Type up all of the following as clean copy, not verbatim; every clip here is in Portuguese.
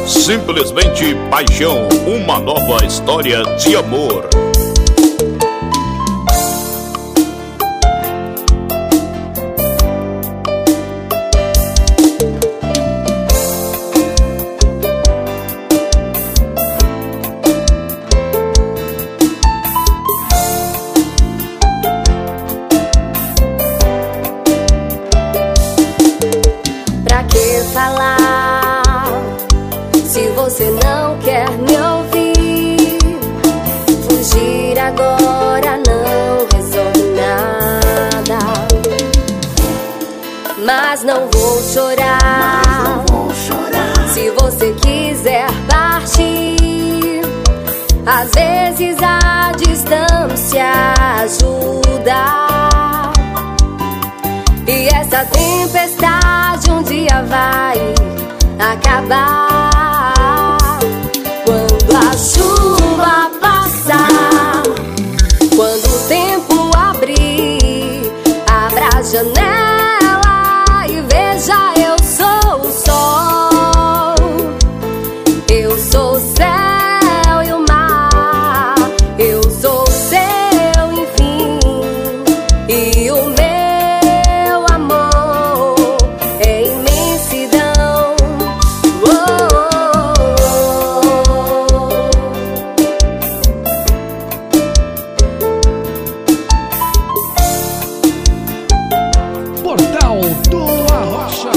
Simplesmente Paixão, uma nova história de amor. Pra que falar se você não quer me ouvir? Fugir agora não resolve nada. Mas não vou chorar, se você quiser partir. Às vezes a distância ajuda. E essa tempestade um dia vai acabar. Quando a chuva passar, quando o tempo abrir, abra a janela e veja, eu sou o sol. Eu sou o céu e o mar. Eu sou o seu enfim. E o meu Portal do Arrocha.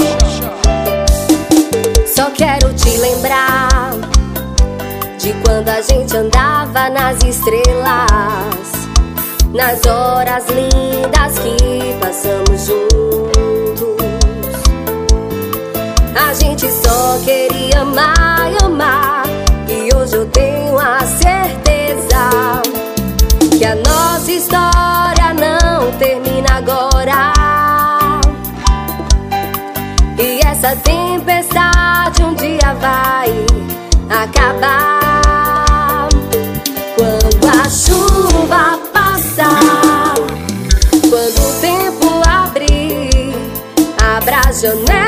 Só quero te lembrar de quando a gente andava nas estrelas, nas horas lindas que passamos juntos. A gente só queria amar e amar. E hoje eu tenho a certeza que a nossa história não termina agora. E essa tempestade um dia vai acabar. Quando a chuva passar, quando o tempo abrir, abra a janela